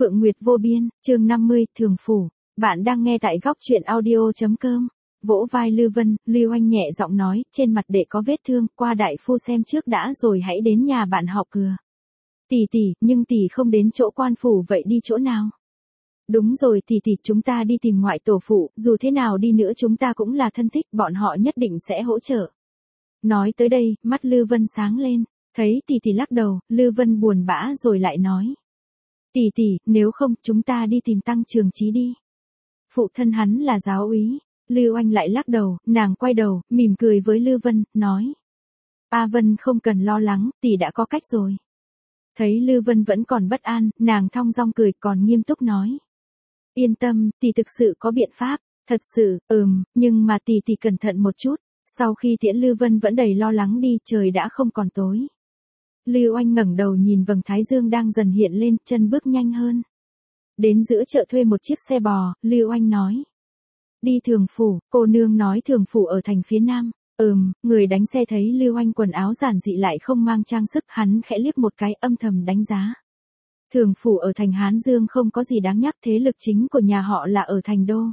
Phượng Nguyệt vô biên, chương 50, Thường Phủ. Bạn đang nghe tại góc truyện audio.com. Vỗ vai Lưu Vân, Lưu Anh nhẹ giọng nói, trên mặt đệ có vết thương, qua đại phu xem trước đã rồi hãy đến nhà bạn họ Cừa. Tỷ tỷ, nhưng tỷ không đến chỗ quan phủ vậy đi chỗ nào? Đúng rồi tỷ tỷ, chúng ta đi tìm ngoại tổ phụ, dù thế nào đi nữa chúng ta cũng là thân thích, bọn họ nhất định sẽ hỗ trợ. Nói tới đây, mắt Lưu Vân sáng lên, thấy tỷ tỷ lắc đầu, Lưu Vân buồn bã rồi lại nói. Tỷ tỷ, nếu không, chúng ta đi tìm Tăng Trường Chí đi. Phụ thân hắn là giáo úy. Lưu Anh lại lắc đầu, nàng quay đầu, mỉm cười với Lưu Vân, nói. A Vân không cần lo lắng, tỷ đã có cách rồi. Thấy Lưu Vân vẫn còn bất an, nàng thong dong cười còn nghiêm túc nói. Yên tâm, tỷ thực sự có biện pháp, thật sự, nhưng mà tỷ cẩn thận một chút. Sau khi tiễn Lưu Vân vẫn đầy lo lắng đi, trời đã không còn tối. Lưu Anh ngẩng đầu nhìn vầng thái dương đang dần hiện lên, chân bước nhanh hơn. Đến giữa chợ thuê một chiếc xe bò, Lưu Anh nói. Đi Thường Phủ, cô nương nói Thường Phủ ở thành phía nam. Người đánh xe thấy Lưu Anh quần áo giản dị lại không mang trang sức, hắn khẽ liếc một cái âm thầm đánh giá. Thường Phủ ở thành Hán Dương không có gì đáng nhắc, thế lực chính của nhà họ là ở thành đô.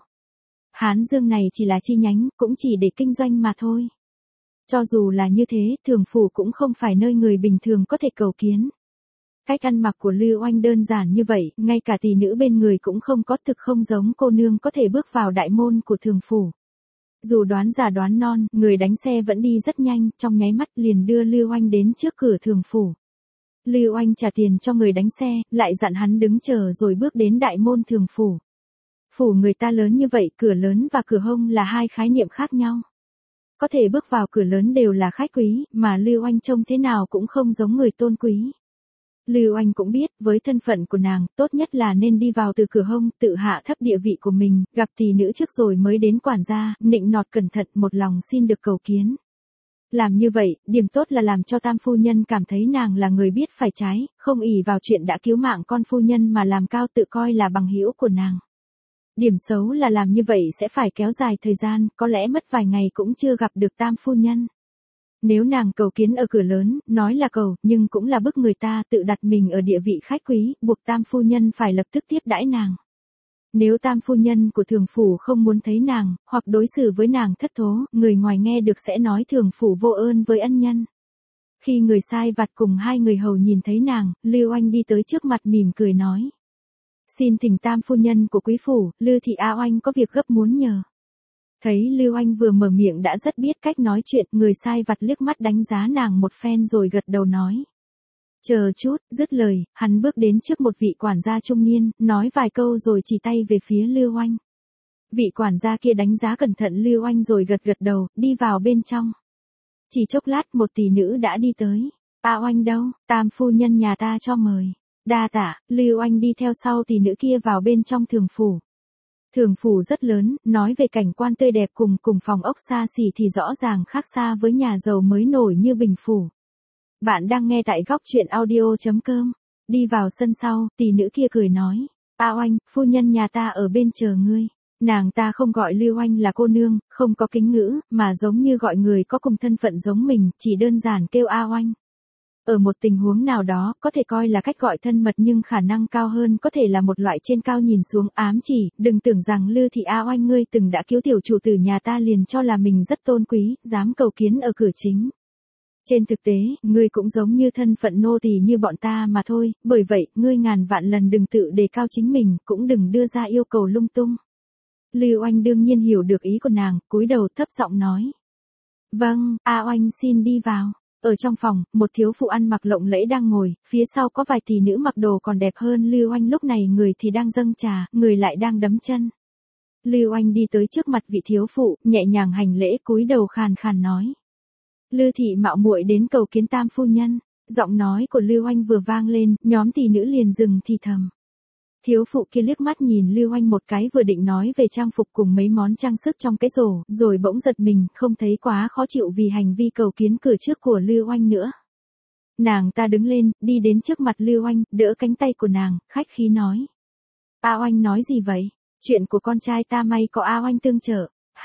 Hán Dương này chỉ là chi nhánh, cũng chỉ để kinh doanh mà thôi. Cho dù là như thế, Thường Phủ cũng không phải nơi người bình thường có thể cầu kiến. Cách ăn mặc của Lưu Anh đơn giản như vậy, ngay cả tỷ nữ bên người cũng không có, thực không giống cô nương có thể bước vào đại môn của Thường Phủ. Dù đoán già đoán non, người đánh xe vẫn đi rất nhanh, trong nháy mắt liền đưa Lưu Anh đến trước cửa Thường Phủ. Lưu Anh trả tiền cho người đánh xe, lại dặn hắn đứng chờ rồi bước đến đại môn Thường Phủ. Phủ người ta lớn như vậy, cửa lớn và cửa hông là hai khái niệm khác nhau. Có thể bước vào cửa lớn đều là khách quý, mà Lưu Anh trông thế nào cũng không giống người tôn quý. Lưu Anh cũng biết, với thân phận của nàng, tốt nhất là nên đi vào từ cửa hông, tự hạ thấp địa vị của mình, gặp tỷ nữ trước rồi mới đến quản gia, nịnh nọt cẩn thận, một lòng xin được cầu kiến. Làm như vậy, điểm tốt là làm cho tam phu nhân cảm thấy nàng là người biết phải trái, không ỷ vào chuyện đã cứu mạng con phu nhân mà làm cao tự coi là bằng hữu của nàng. Điểm xấu là làm như vậy sẽ phải kéo dài thời gian, có lẽ mất vài ngày cũng chưa gặp được tam phu nhân. Nếu nàng cầu kiến ở cửa lớn, nói là cầu, nhưng cũng là bức người ta tự đặt mình ở địa vị khách quý, buộc tam phu nhân phải lập tức tiếp đãi nàng. Nếu tam phu nhân của Thường Phủ không muốn thấy nàng, hoặc đối xử với nàng thất thố, người ngoài nghe được sẽ nói Thường Phủ vô ơn với ân nhân. Khi người sai vặt cùng hai người hầu nhìn thấy nàng, Lưu Anh đi tới trước mặt mỉm cười nói. Xin thỉnh tam phu nhân của quý phủ, Lưu thị A Oanh có việc gấp muốn nhờ. Thấy Lưu Anh vừa mở miệng đã rất biết cách nói chuyện, người sai vặt liếc mắt đánh giá nàng một phen rồi gật đầu nói. Chờ chút, dứt lời, hắn bước đến trước một vị quản gia trung niên, nói vài câu rồi chỉ tay về phía Lưu Anh. Vị quản gia kia đánh giá cẩn thận Lưu Anh rồi gật đầu, đi vào bên trong. Chỉ chốc lát một tỷ nữ đã đi tới. A Oanh đâu, tam phu nhân nhà ta cho mời. Đa tạ, Lưu Anh đi theo sau tỷ nữ kia vào bên trong Thường Phủ. Thường Phủ rất lớn, nói về cảnh quan tươi đẹp cùng phòng ốc xa xỉ thì rõ ràng khác xa với nhà giàu mới nổi như Bình Phủ. Bạn đang nghe tại góc truyện audio.com. Đi vào sân sau, tỷ nữ kia cười nói. A Oanh, phu nhân nhà ta ở bên chờ ngươi. Nàng ta không gọi Lưu Anh là cô nương, không có kính ngữ, mà giống như gọi người có cùng thân phận giống mình, chỉ đơn giản kêu A Oanh. Ở một tình huống nào đó, có thể coi là cách gọi thân mật nhưng khả năng cao hơn có thể là một loại trên cao nhìn xuống ám chỉ, đừng tưởng rằng Lưu thị A Oanh ngươi từng đã cứu tiểu chủ tử nhà ta liền cho là mình rất tôn quý, dám cầu kiến ở cửa chính. Trên thực tế, ngươi cũng giống như thân phận nô tỳ như bọn ta mà thôi, bởi vậy, ngươi ngàn vạn lần đừng tự đề cao chính mình, cũng đừng đưa ra yêu cầu lung tung. Lưu Anh đương nhiên hiểu được ý của nàng, cúi đầu thấp giọng nói. Vâng, A Oanh xin đi vào. Ở trong phòng, một thiếu phụ ăn mặc lộng lẫy đang ngồi, phía sau có vài tỷ nữ mặc đồ còn đẹp hơn Lưu Anh, lúc này người thì đang dâng trà, người lại đang đấm chân. Lưu Anh đi tới trước mặt vị thiếu phụ, nhẹ nhàng hành lễ, cúi đầu khàn khàn nói. Lưu thị mạo muội đến cầu kiến tam phu nhân. Giọng nói của Lưu Anh vừa vang lên, nhóm tỷ nữ liền dừng thì thầm. Thiếu phụ kia liếc mắt nhìn Lưu Anh một cái, vừa định nói về trang phục cùng mấy món trang sức trong cái rổ, rồi bỗng giật mình, không thấy quá khó chịu vì hành vi cầu kiến cửa trước của Lưu Anh nữa. Nàng ta đứng lên, đi đến trước mặt Lưu Anh, đỡ cánh tay của nàng, khách khí nói. A Oanh nói gì vậy? Chuyện của con trai ta may có A Oanh tương trợ.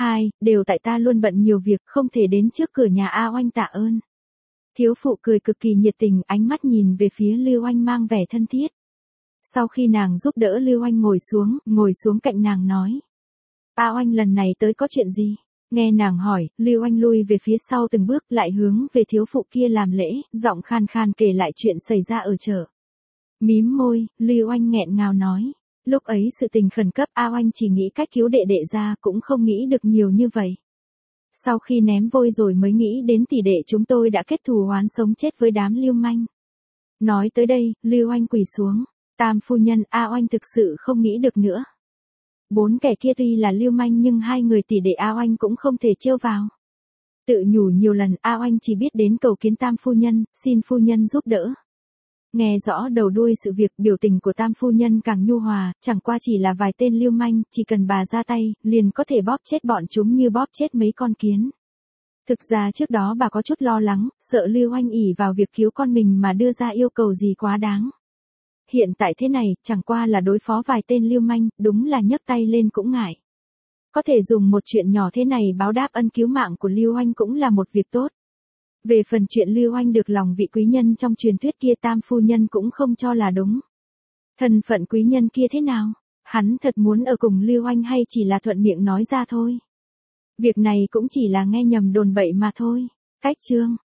Đều tại ta luôn bận nhiều việc, không thể đến trước cửa nhà A Oanh tạ ơn. Thiếu phụ cười cực kỳ nhiệt tình, ánh mắt nhìn về phía Lưu Anh mang vẻ thân thiết. Sau khi nàng giúp đỡ Lưu Anh ngồi xuống cạnh nàng nói. A Oanh lần này tới có chuyện gì? Nghe nàng hỏi, Lưu Anh lui về phía sau từng bước lại hướng về thiếu phụ kia làm lễ, giọng khan khan kể lại chuyện xảy ra ở chợ. Mím môi, Lưu Anh nghẹn ngào nói. Lúc ấy sự tình khẩn cấp A Oanh chỉ nghĩ cách cứu đệ đệ ra cũng không nghĩ được nhiều như vậy. Sau khi ném vôi rồi mới nghĩ đến tỷ đệ chúng tôi đã kết thù oán sống chết với đám lưu manh. Nói tới đây, Lưu Anh quỳ xuống. Tam phu nhân, A Oanh thực sự không nghĩ được nữa. 4 kẻ kia tuy là lưu manh nhưng 2 người tỷ đệ A Oanh cũng không thể trêu vào. Tự nhủ nhiều lần A Oanh chỉ biết đến cầu kiến Tam phu nhân, xin phu nhân giúp đỡ. Nghe rõ đầu đuôi sự việc, biểu tình của Tam phu nhân càng nhu hòa, chẳng qua chỉ là vài tên lưu manh, chỉ cần bà ra tay, liền có thể bóp chết bọn chúng như bóp chết mấy con kiến. Thực ra trước đó bà có chút lo lắng, sợ Lưu Anh ỷ vào việc cứu con mình mà đưa ra yêu cầu gì quá đáng. Hiện tại thế này, chẳng qua là đối phó vài tên lưu manh, đúng là nhấc tay lên cũng ngại. Có thể dùng một chuyện nhỏ thế này báo đáp ân cứu mạng của Lưu Anh cũng là một việc tốt. Về phần chuyện Lưu Anh được lòng vị quý nhân trong truyền thuyết kia Tam phu nhân cũng không cho là đúng. Thân phận quý nhân kia thế nào? Hắn thật muốn ở cùng Lưu Anh hay chỉ là thuận miệng nói ra thôi? Việc này cũng chỉ là nghe nhầm đồn bậy mà thôi. Cách chương